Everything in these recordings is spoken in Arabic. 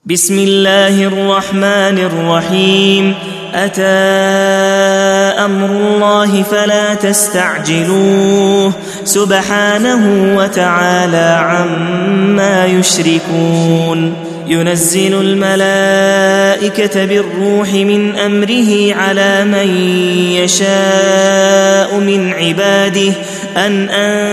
بسم الله الرحمن الرحيم. أتى أمر الله فلا تستعجلوه سبحانه وتعالى عما يشركون. ينزل الملائكة بالروح من أمره على من يشاء من عباده أن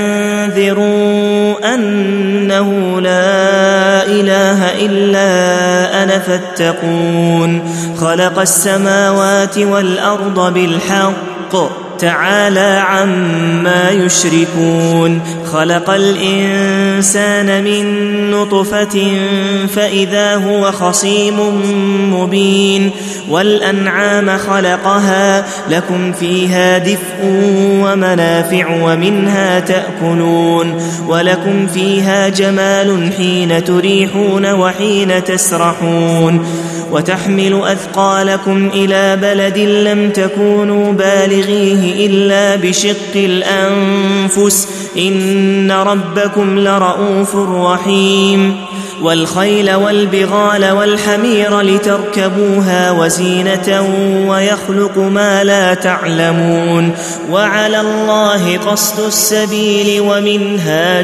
أنذروا أنه لا إله إلا أنا فاتقون. خلق السماوات والأرض بالحق تعالى عما يشركون. خلق الإنسان من نطفة فإذا هو خصيم مبين. والأنعام خلقها لكم فيها دفء ومنافع ومنها تأكلون ولكم فيها جمال حين تريحون وحين تسرحون. وتحمل أثقالكم إلى بلد لم تكونوا بالغيه إلا بشق الأنفس إن ربكم لرؤوف رحيم. والخيل والبغال والحمير لتركبوها وزينة ويخلق ما لا تعلمون. وعلى الله قصد السبيل ومنها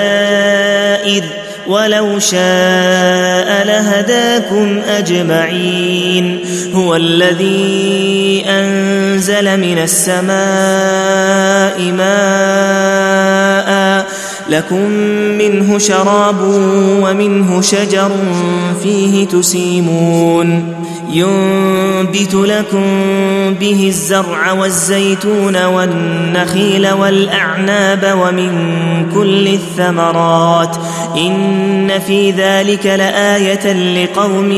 جائر ولو شاء لهداكم أجمعين. هو الذي أنزل من السماء ماء لكم منه شراب ومنه شجر فيه تسيمون. ينبت لكم به الزرع والزيتون والنخيل والأعناب ومن كل الثمرات إن في ذلك لآية لقوم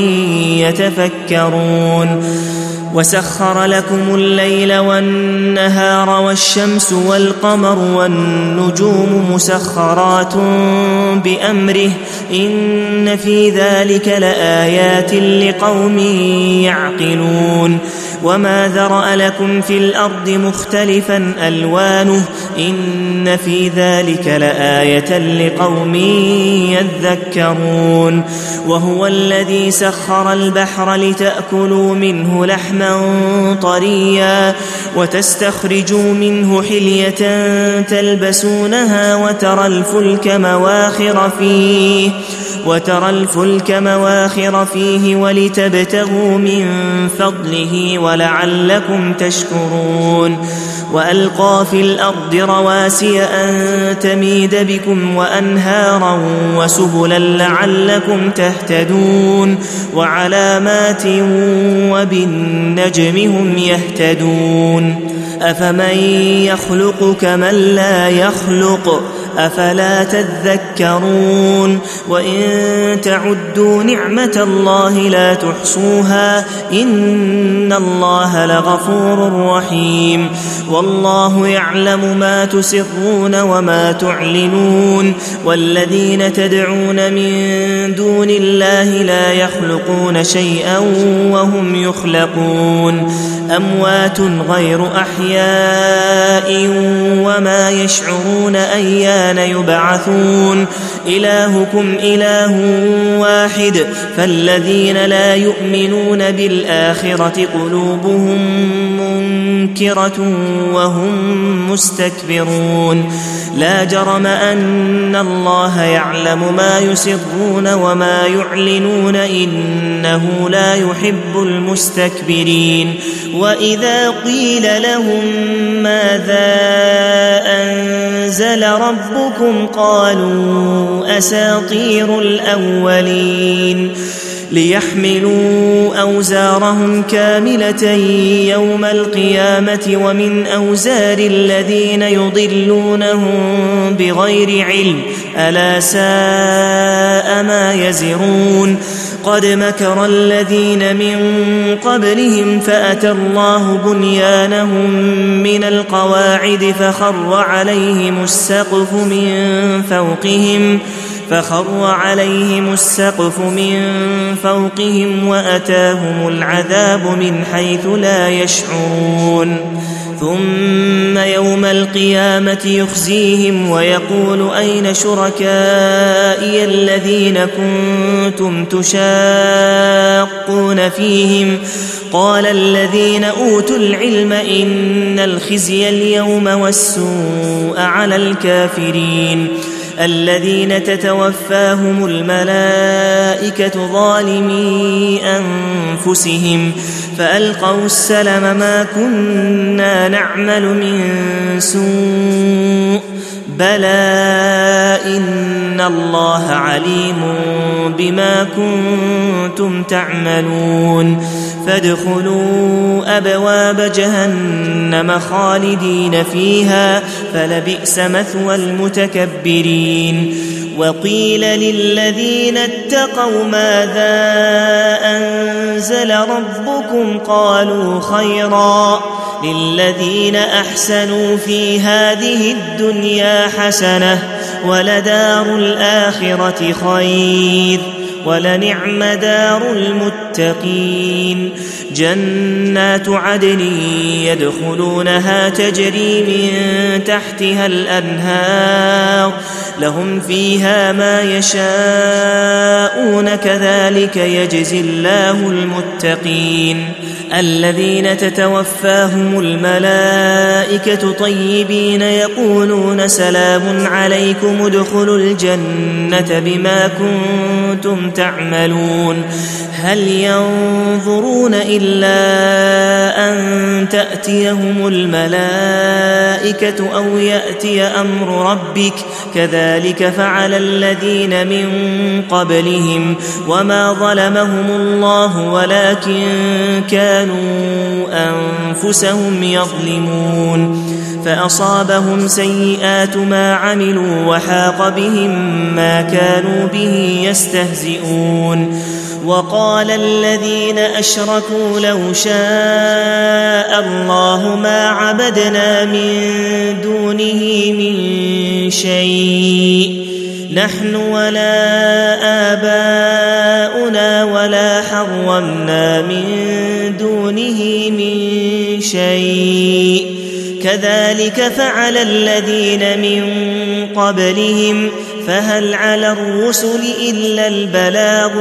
يتفكرون. وسخر لكم الليل والنهار والشمس والقمر والنجوم مسخرات بأمره إن في ذلك لآيات لقوم يعقلون. وما ذرأ لكم في الأرض مختلفا ألوانه إن في ذلك لآية لقوم يذكرون. وهو الذي سخر البحر لتأكلوا منه لحما طريا وتستخرجوا منه حلية تلبسونها وترى الفلك مواخر فيه ولتبتغوا من فضله ولعلكم تشكرون. وألقى في الأرض رواسي أن تميد بكم وأنهارا وسبلا لعلكم تهتدون. وعلامات وبالنجم هم يهتدون. أفمن يخلق كمن لا يخلق أفلا تذكرون. وإن تعدوا نعمة الله لا تحصوها إن الله لغفور رحيم. والله يعلم ما تسرون وما تعلنون. والذين تدعون من دون الله لا يخلقون شيئا وهم يخلقون. أموات غير أحياء وما يشعرون أيان يبعثون. إلهكم إله واحد فالذين لا يؤمنون بالآخرة قلوبهم منكرة وهم مستكبرون. لا جرم أن الله يعلم ما يسرون وما يعلنون إنه لا يحب المستكبرين. وإذا قيل لهم ماذا أنزل ربكم قالوا أساطير الأولين. ليحملوا أوزارهم كاملة يوم القيامة ومن أوزار الذين يضلونهم بغير علم ألا ساء ما يزرون. قد مكر الذين من قبلهم فأتى الله بنيانهم من القواعد فخر عليهم السقف من فوقهم وأتاهم العذاب من حيث لا يشعرون. ثم يوم القيامة يخزيهم ويقول أين شركائي الذين كنتم تشاقون فيهم قال الذين أوتوا العلم إن الخزي اليوم والسوء على الكافرين الذين تتوفاهم الملائكة ظالمي أنفسهم فألقوا السلم ما كنا نعمل من سوء بلى إن الله عليم بما كنتم تعملون فادخلوا أبواب جهنم خالدين فيها فلبئس مثوى المتكبرين وقيل للذين اتقوا ماذا أنزل ربكم قالوا خيرا للذين أحسنوا في هذه الدنيا حسنة ولدار الآخرة خير ولنعم دار المتقين جنات عدن يدخلونها تجري من تحتها الأنهار لهم فيها ما يشاءون كذلك يجزي الله المتقين الذين تتوفاهم الملائكة طيبين يقولون سلام عليكم ادخلوا الجنة بما كنتم تعملون هل ينظرون إلا أن تأتيهم الملائكة أو يأتي أمر ربك كذلك فعل الذين من قبلهم وما ظلمهم الله ولكن كانوا أنفسهم يظلمون فأصابهم سيئات ما عملوا وحاق بهم ما كانوا به يستهزئون وقال الذين أشركوا لو شاء الله ما عبدنا من دونه من شيء نحن ولا آباؤنا ولا حرمنا من دونه من شيء كذلك فعل الذين من قبلهم فهل على الرسل إلا البلاغ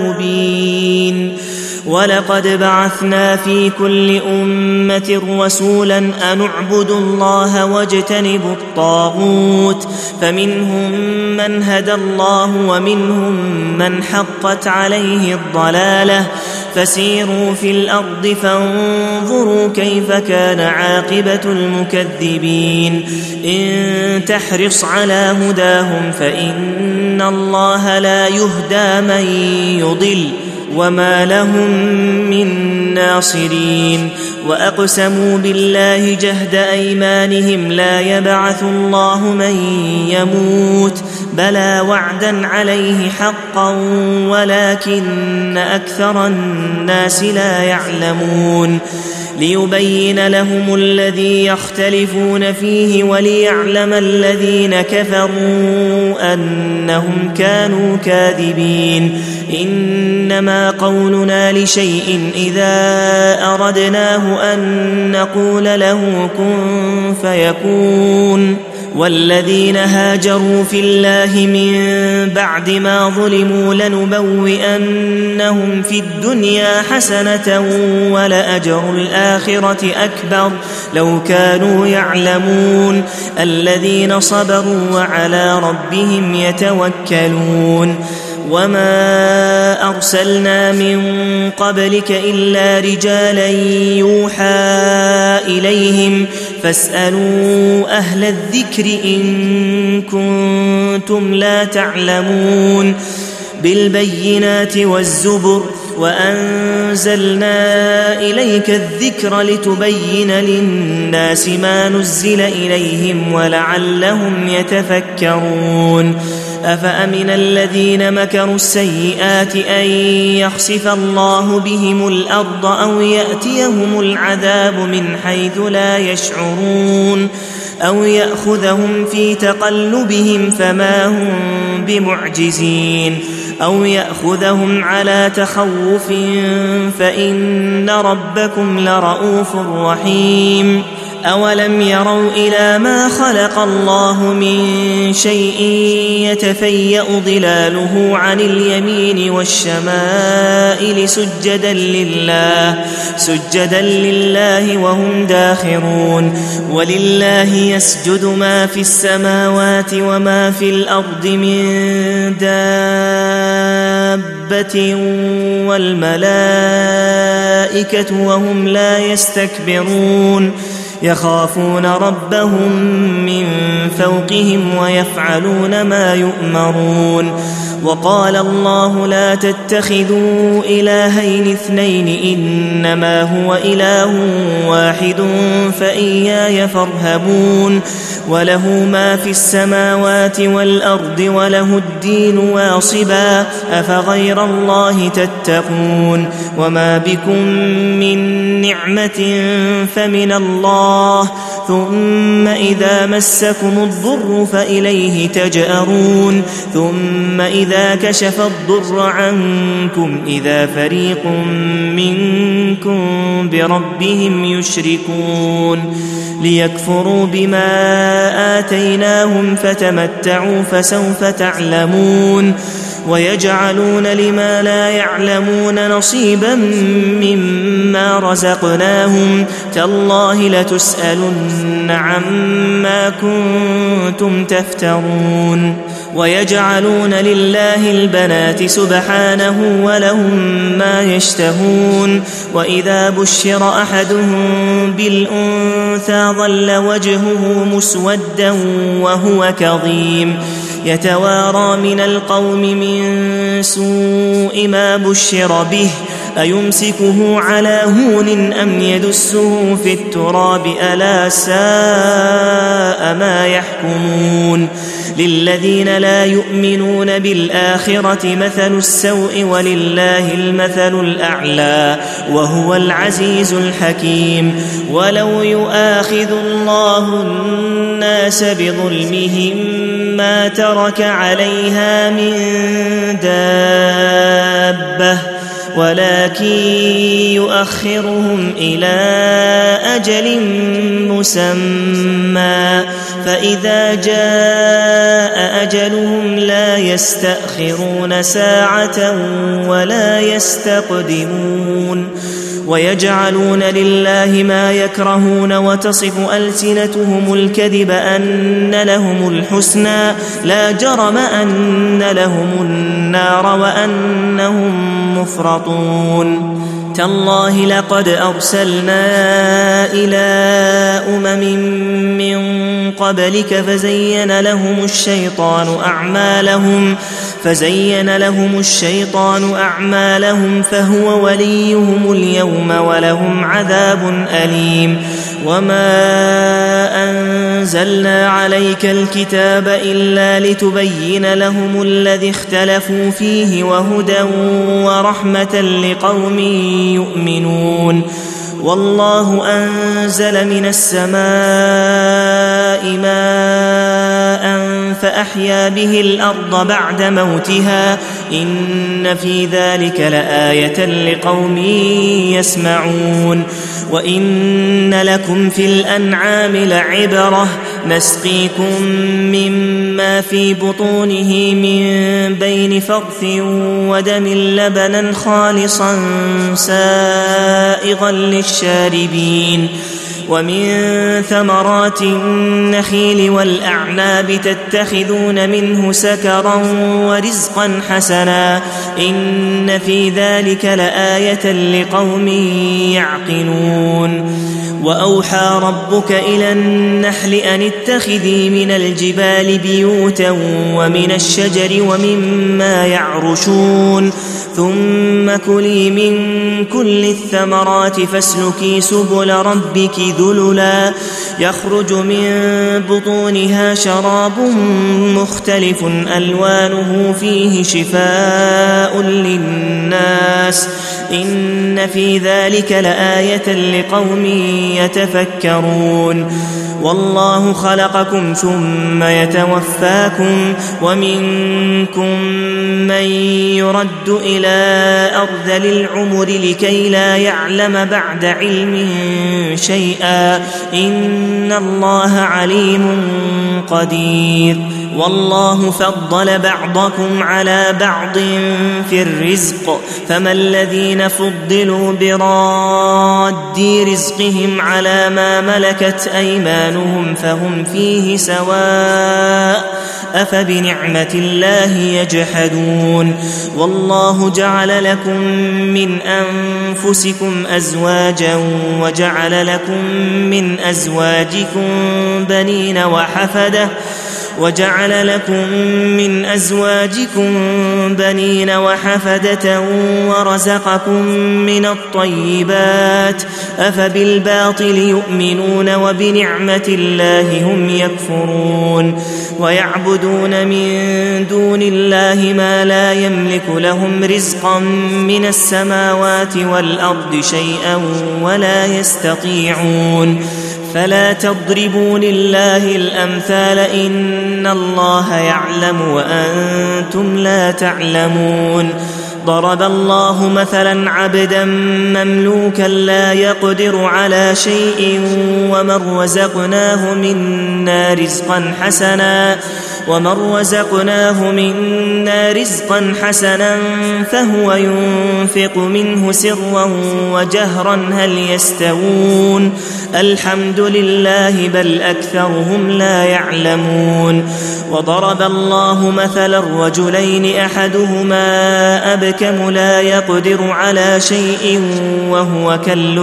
المبين ولقد بعثنا في كل أمة رسولا أن اعبدوا الله واجتنبوا الطاغوت فمنهم من هدى الله ومنهم من حقت عليه الضلالة فسيروا في الأرض فانظروا كيف كان عاقبة المكذبين إن تحرص على هداهم فإن الله لا يهدى من يضل وما لهم من ناصرين وأقسموا بالله جهد أيمانهم لا يبعث الله من يموت بلى وعدا عليه حقا ولكن أكثر الناس لا يعلمون ليبين لهم الذي يختلفون فيه وليعلم الذين كفروا أنهم كانوا كاذبين إنما قولنا لشيء إذا أردناه أن نقول له كن فيكون والذين هاجروا في الله من بعد ما ظلموا لنبوئنهم في الدنيا حسنة ولأجر الآخرة أكبر لو كانوا يعلمون الذين صبروا وعلى ربهم يتوكلون وما أرسلنا من قبلك إلا رجالا يوحى إليهم فاسألوا أهل الذكر إن كنتم لا تعلمون بالبينات والزبر وأنزلنا إليك الذكر لتبين للناس ما نزل إليهم ولعلهم يتفكرون أفأمن الذين مكروا السيئات أن يخسف الله بهم الأرض أو يأتيهم العذاب من حيث لا يشعرون أو يأخذهم في تقلبهم فما هم بمعجزين أو يأخذهم على تخوف فإن ربكم لرؤوف رحيم أولم يروا إلى ما خلق الله من شيء يتفيأ ظلاله عن اليمين والشمائل سجدا لله وهم داخرون ولله يسجد ما في السماوات وما في الأرض من دابة والملائكة وهم لا يستكبرون يخافون ربهم من فوقهم ويفعلون ما يؤمرون وقال الله لا تتخذوا إلهين اثنين إنما هو إله واحد فإياي فارهبون وله ما في السماوات والأرض وله الدين واصبا أفغير الله تتقون وما بكم من نعمة فمن الله ثم إذا مسكم الضر فإليه تجأرون ثم إذا كشف الضر عنكم إذا فريق منكم بربهم يشركون ليكفروا بما آتيناهم فتمتعوا فسوف تعلمون ويجعلون لما لا يعلمون نصيبا مما رزقناهم تالله لتسألن عما كنتم تفترون ويجعلون لله البنات سبحانه ولهم ما يشتهون وإذا بشر أحدهم بالأنثى ظل وجهه مسودا وهو كظيم يتوارى من القوم من سوء ما بشر به أيمسكه على هون أم يدسه في التراب ألا ساء ما يحكمون للذين لا يؤمنون بالآخرة مثل السوء ولله المثل الأعلى وهو العزيز الحكيم ولو يؤاخذ الله الناس بظلمهم ما ترك عليها من دابة ولكن يؤخرهم إلى أجل مسمى فإذا جاء أجلهم لا يستأخرون ساعة ولا يستقدمون ويجعلون لله ما يكرهون وتصف ألسنتهم الكذب أن لهم الحسنى لا جرم أن لهم النار وأنهم مفرطون تالله لقد أرسلنا إلى من قبلك فزين لهم الشيطان أعمالهم فهو وليهم اليوم ولهم عذاب أليم وما أنزلنا عليك الكتاب إلا لتبين لهم الذي اختلفوا فيه وهدى ورحمة لقوم يؤمنون والله أنزل من السماء ماء فأحيا به الأرض بعد موتها إن في ذلك لآية لقوم يسمعون وإن لكم في الأنعام لعبرة نسقيكم مما في بطونه من بين فرث ودم لبنا خالصا سائغا للشاربين ومن ثمرات النخيل والأعناب تتخذون منه سكرا ورزقا حسنا إن في ذلك لآية لقوم يعقلون وأوحى ربك إلى النحل أن اتخذي من الجبال بيوتا ومن الشجر ومما يعرشون ثم كلي من كل الثمرات فاسلكي سبل ربك ذللا يخرج من بطونها شراب مختلف ألوانه فيه شفاء للناس إن في ذلك لآية لقوم يتفكرون والله خلقكم ثم يتوفاكم ومنكم من يرد إلى أرذل العمر لكي لا يعلم بعد علم شيئا إن الله عليم قدير والله فضل بعضكم على بعض في الرزق فما الذين فضلوا براد رزقهم على ما ملكت أيمانهم فهم فيه سواء أفبنعمة الله يجحدون والله جعل لكم من أنفسكم أزواجا وجعل لكم من أزواجكم بنين وحفدة ورزقكم من الطيبات أفبالباطل يؤمنون وبنعمة الله هم يكفرون ويعبدون من دون الله ما لا يملك لهم رزقا من السماوات والأرض شيئا ولا يستطيعون فلا تضربوا لله الأمثال إن الله يعلم وأنتم لا تعلمون ضرب الله مثلا عبدا مملوكا لا يقدر على شيء ومن رزقناه منا رزقا حسنا فهو ينفق منه سرا وجهرا هل يستوون الحمد لله بل أكثرهم لا يعلمون وضرب الله مثلا رجلين أحدهما أبكم لا يقدر على شيء وهو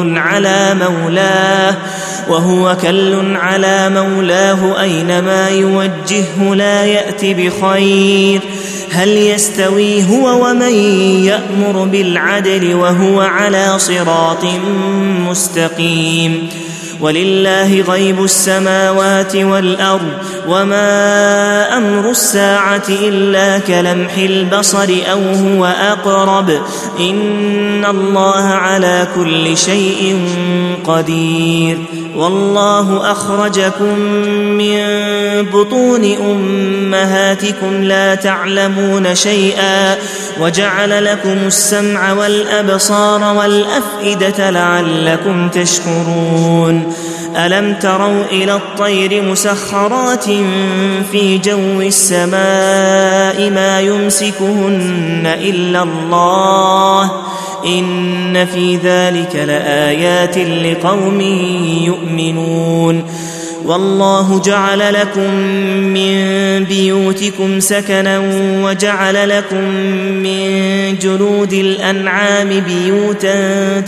كل على مولاه أينما يوجهه لا يأتي بخير هل يستوي هو ومن يأمر بالعدل وهو على صراط مستقيم ولله غيب السماوات والأرض وما أمر الساعة إلا كلمح البصر أو هو أقرب إن الله على كل شيء قدير والله أخرجكم من بطون أمهاتكم لا تعلمون شيئا وجعل لكم السمع والأبصار والأفئدة لعلكم تشكرون ألم تروا إلى الطير مسخرات في جو السماء ما يمسكهن إلا الله إن في ذلك لآيات لقوم يؤمنون والله جعل لكم من بيوتكم سكنا وجعل لكم من جلود الأنعام بيوتا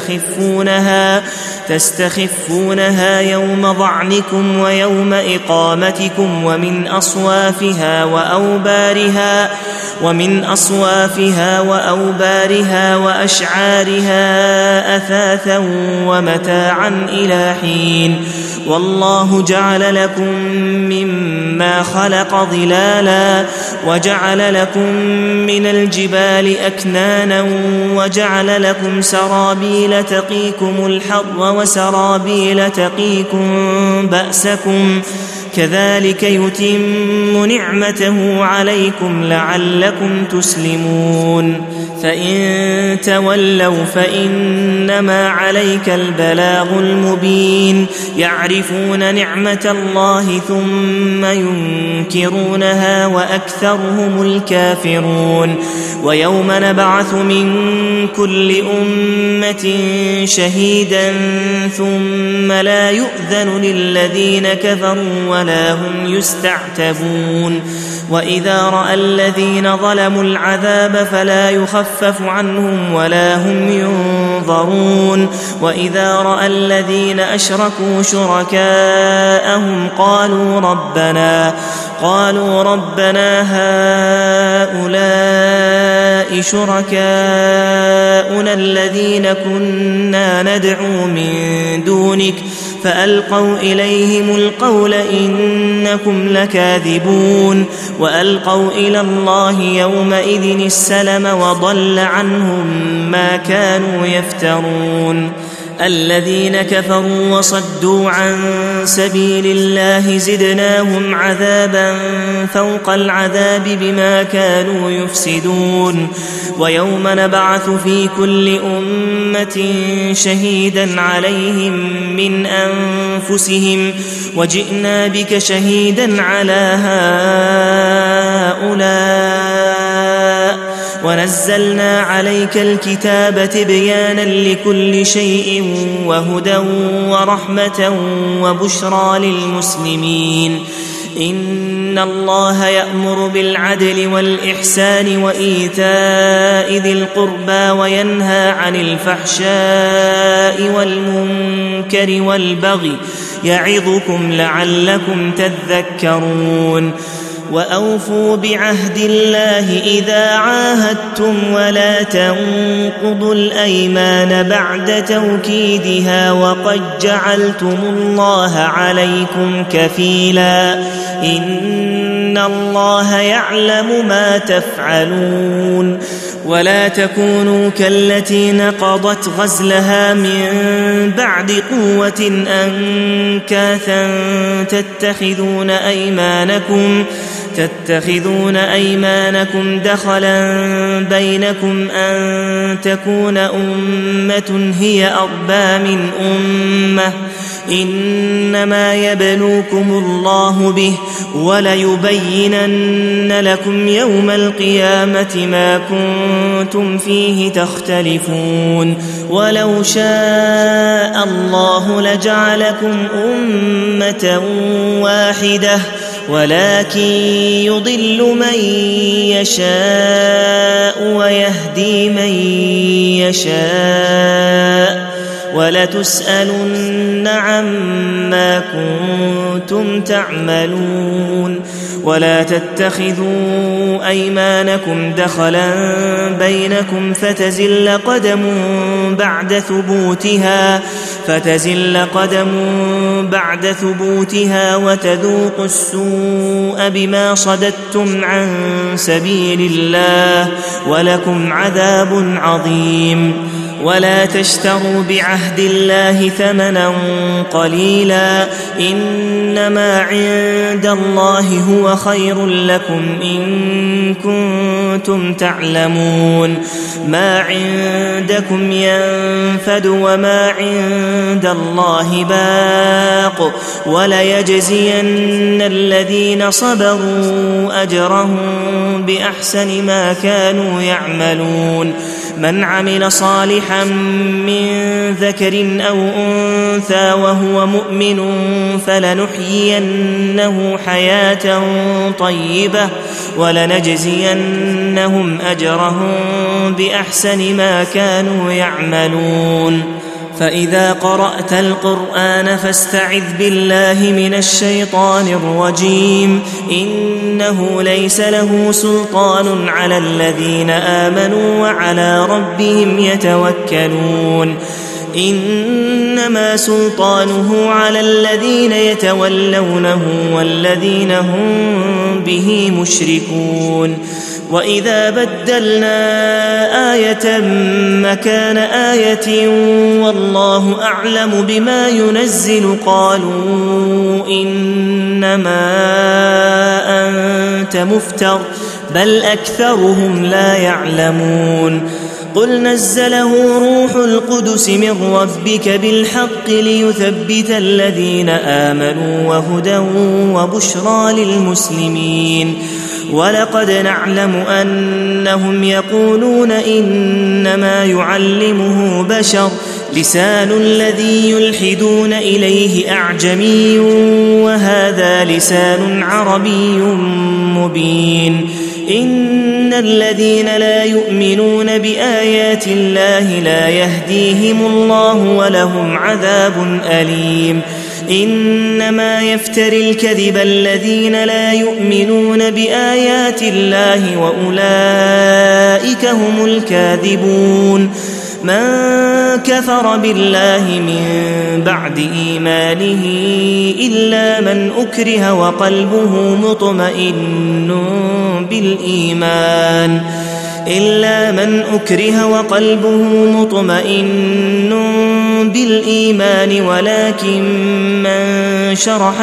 تستخفونها يوم ظعنكم ويوم إقامتكم ومن أصوافها وأوبارها وأشعارها أثاثا ومتاعا إلى حين والله جعل لكم مما خلق ظلالا وجعل لكم من الجبال أكنانا وجعل لكم سرابيل تقيكم الحر وسرابيل تقيكم بأسكم كذلك يتم نعمته عليكم لعلكم تسلمون فإن تولوا فإنما عليك البلاغ المبين يعرفون نعمة الله ثم ينكرونها وأكثرهم الكافرون ويوم نبعث من كل أمة شهيدا ثم لا يؤذن للذين كفروا ولا هم يستعتبون وإذا رأى الذين ظلموا العذاب فلا يخفف عنهم ولا هم ينظرون وإذا رأى الذين أشركوا شركاءهم قالوا ربنا هؤلاء شركاؤنا الذين كنا ندعو من دونك فألقوا إليهم القول إنكم لكاذبون وألقوا إلى الله يومئذ السلم وضل عنهم ما كانوا يفترون الذين كفروا وصدوا عن سبيل الله زدناهم عذابا فوق العذاب بما كانوا يفسدون ويوم نبعث في كل أمة شهيدا عليهم من أنفسهم وجئنا بك شهيدا على هؤلاء ونزلنا عليك الكتاب تبيانا لكل شيء وهدى ورحمة وبشرى للمسلمين إن الله يأمر بالعدل والإحسان وإيتاء ذي القربى وينهى عن الفحشاء والمنكر والبغي يعظكم لعلكم تذكرون وأوفوا بعهد الله إذا عاهدتم ولا تنقضوا الأيمان بعد توكيدها وقد جعلتم الله عليكم كفيلا إن الله يعلم ما تفعلون ولا تكونوا كالتي نقضت غزلها من بعد قوة أنكاثا تتخذون أيمانكم دخلا بينكم أن تكون أمة هي أربى من أمة إنما يبلوكم الله به وليبينن لكم يوم القيامة ما كنتم فيه تختلفون ولو شاء الله لجعلكم أمة واحدة ولكن يضل من يشاء ويهدي من يشاء ولتسألن عما كنتم تعملون ولا تتخذوا أيمانكم دخلا بينكم فتزل قدم بعد ثبوتها وتذوقوا السوء بما صددتم عن سبيل الله ولكم عذاب عظيم ولا تشتروا بعهد الله ثمنا قليلا إنما عند الله هو خير لكم إن كنتم تعلمون ما عندكم ينفد وما عند الله باق وليجزين الذين صبروا أجرهم بأحسن ما كانوا يعملون من عمل صالحا من ذكر أو أنثى وهو مؤمن فلنحيينه حياة طيبة ولنجزينهم أجرهم بأحسن ما كانوا يعملون فإذا قرأت القرآن فاستعذ بالله من الشيطان الرجيم إنه ليس له سلطان على الذين آمنوا وعلى ربهم يتوكلون إنما سلطانه على الذين يتولونه والذين هم به مشركون وإذا بدلنا آية مكان آية والله أعلم بما ينزل قالوا إنما أنت مفتر بل أكثرهم لا يعلمون قل نزله روح القدس من ربك بالحق ليثبت الذين آمنوا وهدى وبشرى للمسلمين ولقد نعلم أنهم يقولون إنما يعلمه بشر لسان الذي يلحدون إليه أعجمي وهذا لسان عربي مبين إن الذين لا يؤمنون بآيات الله لا يهديهم الله ولهم عذاب أليم إنما يفتري الكذب الذين لا يؤمنون بآيات الله وأولئك هم الكاذبون من كفر بالله من بعد إيمانه إلا من أكره وقلبه مطمئن بالإيمان ولكن من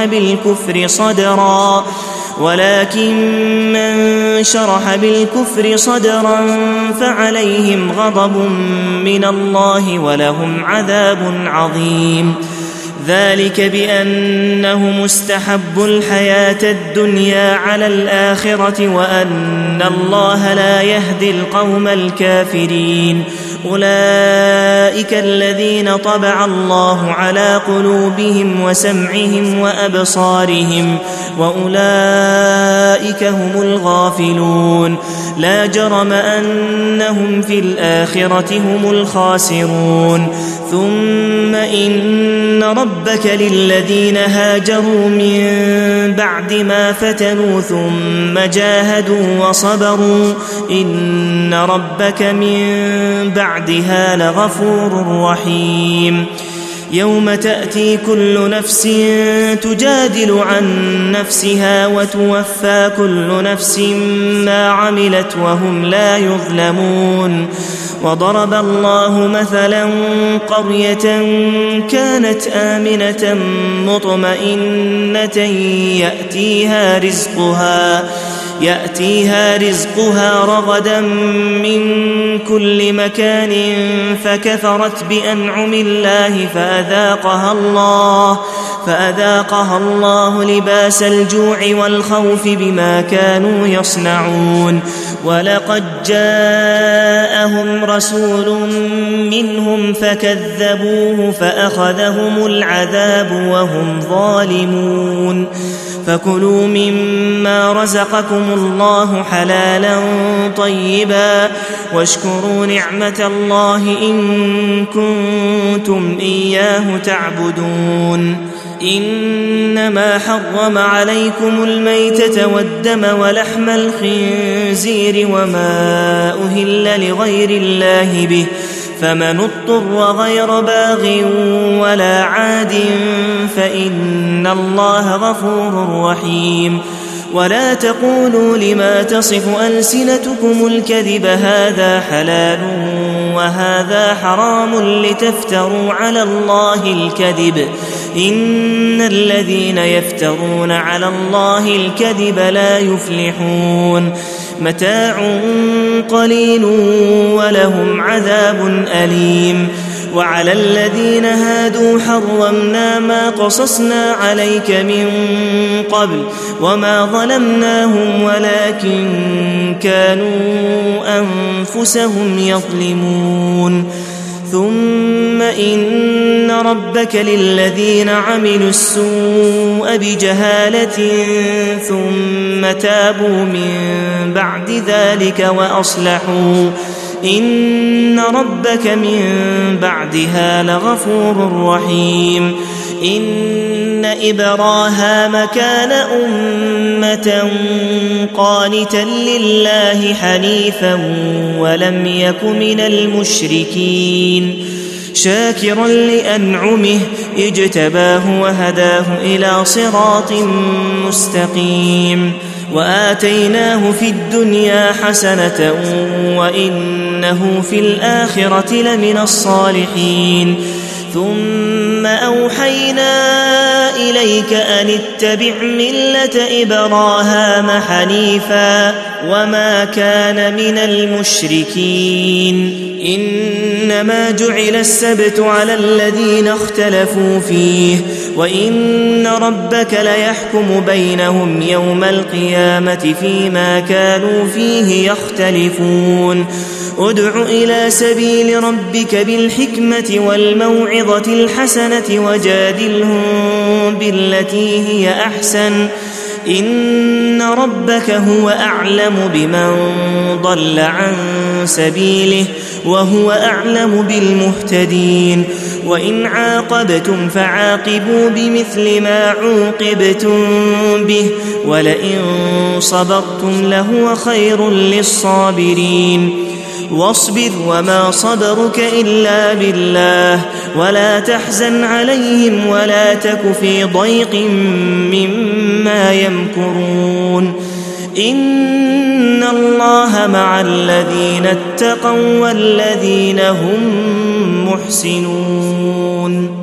شرح بالكفر صدرا فعليهم غضب من الله ولهم عذاب عظيم. ذلك بأنهم استحبوا الحياة الدنيا على الآخرة وأن الله لا يهدي القوم الكافرين. أولئك الذين طبع الله على قلوبهم وسمعهم وأبصارهم وأولئك هم الغافلون. لا جرم أنهم في الآخرة هم الخاسرون. ثم إن ربك للذين هاجروا من بعد ما فتنوا ثم جاهدوا وصبروا إن ربك من بعدها لغفور رحيم. يوم تأتي كل نفس تجادل عن نفسها وتوفى كل نفس ما عملت وهم لا يظلمون. وضرب الله مثلا قرية كانت آمنة مطمئنة يأتيها رزقها رغدا من كل مكان فكفرت بأنعم الله فأذاقها الله لباس الجوع والخوف بما كانوا يصنعون. ولقد جاءهم رسول منهم فكذبوه فأخذهم العذاب وهم ظالمون. فكلوا مما رزقكم الله حلالا طيبا واشكروا نعمة الله إن كنتم إياه تعبدون. إنما حرم عليكم الميتة والدم ولحم الخنزير وما أهل لغير الله به فمن اضطر غير باغ ولا عاد فإن الله غفور رحيم. ولا تقولوا لما تصف ألسنتكم الكذب هذا حلال وهذا حرام لتفتروا على الله الكذب إن الذين يفترون على الله الكذب لا يفلحون. متاع قليل ولهم عذاب أليم. وعلى الذين هادوا حرمنا ما قصصنا عليك من قبل وما ظلمناهم ولكن كانوا أنفسهم يظلمون. ثم إن ربك للذين عملوا السوء بجهالة ثم تابوا من بعد ذلك وأصلحوا إن ربك من بعدها لغفور رحيم. إن إبراهام كان أمة قانتا لله حنيفا ولم يك من المشركين شاكرا لأنعمه اجتباه وهداه إلى صراط مستقيم. وآتيناه في الدنيا حسنة وإنه في الآخرة لمن الصالحين. ثم أوحينا إليك أن اتبع ملة إبراهام حنيفا وما كان من المشركين. إنما جعل السبت على الذين اختلفوا فيه وإن ربك ليحكم بينهم يوم القيامة فيما كانوا فيه يختلفون. ادع إلى سبيل ربك بالحكمة والموعظة الحسنة وجادلهم بالتي هي أحسن إن ربك هو أعلم بمن ضل عن سبيله وهو أعلم بالمهتدين. وإن عاقبتم فعاقبوا بمثل ما عوقبتم به ولئن صبرتم لهو خير للصابرين. واصبر وما صبرك إلا بالله ولا تحزن عليهم ولا تك في ضيق مما يمكرون إن الله مع الذين اتقوا والذين هم محسنون